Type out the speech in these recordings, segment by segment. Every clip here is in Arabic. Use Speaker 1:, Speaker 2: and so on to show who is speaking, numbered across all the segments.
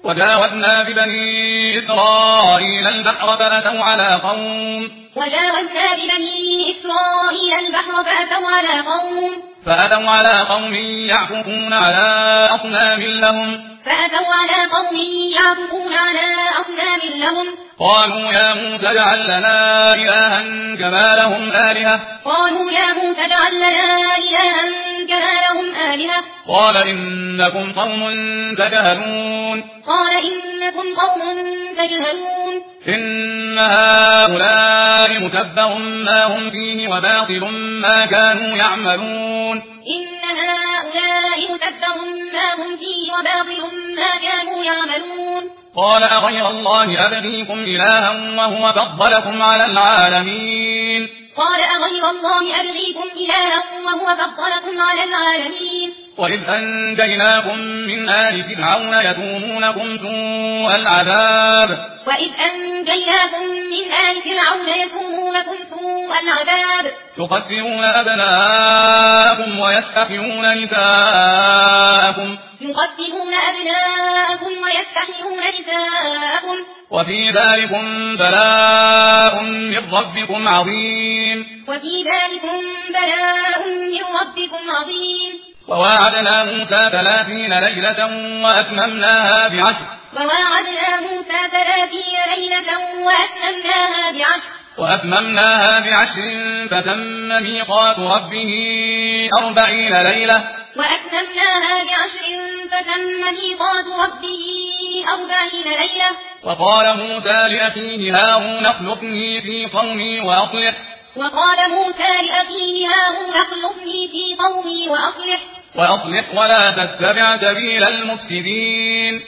Speaker 1: وجاوزنا ببني إسرائيل البحر فأتوا على قوم فأتوا على قوم يعكفون على أصنام لهم قالوا يا موسى اجعل لنا إلها كما لهم آلهة قال إنكم قوم تجهلون إن هؤلاء متبر ما هم فيه وباطل ما كانوا يعملون قال أغير الله أبغيكم إلها وهو فضلكم على العالمين وإذ أنجيناكم من آل فرعون يسومونكم سوء العذاب يقتلون أبناءكم ويستحيون نساءكم وفي ذلكم بلاء من ربكم عظيم وواعدنا موسى 30 ليلة وأتممناها بعشر فتم ميقات ربه 40 ليلة وقال موسى لأخيه هارون اخلفني في قومي وأصلح ولا تتبع سبيل المفسدين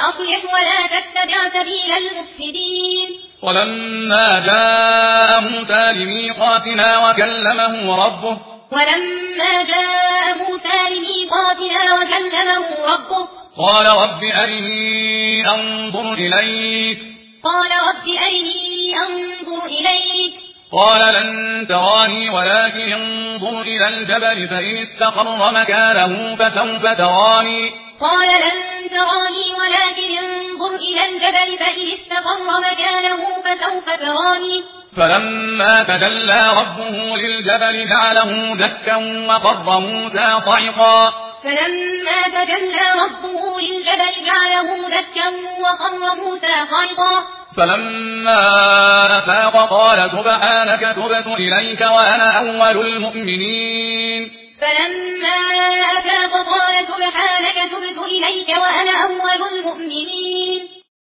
Speaker 1: ولما جاء موسى لميقاتنا وكلمه ربه قال رب أرني أنظر إليك قال لن تراني ولكن انظر إلى الجبل فإن استقر مكانه فسوف تراني فلما تجلى ربه للجبل جعله دكا وقر موسى صعقا فلما أفاق قال سبحانك تبت إليك وأنا أول المؤمنين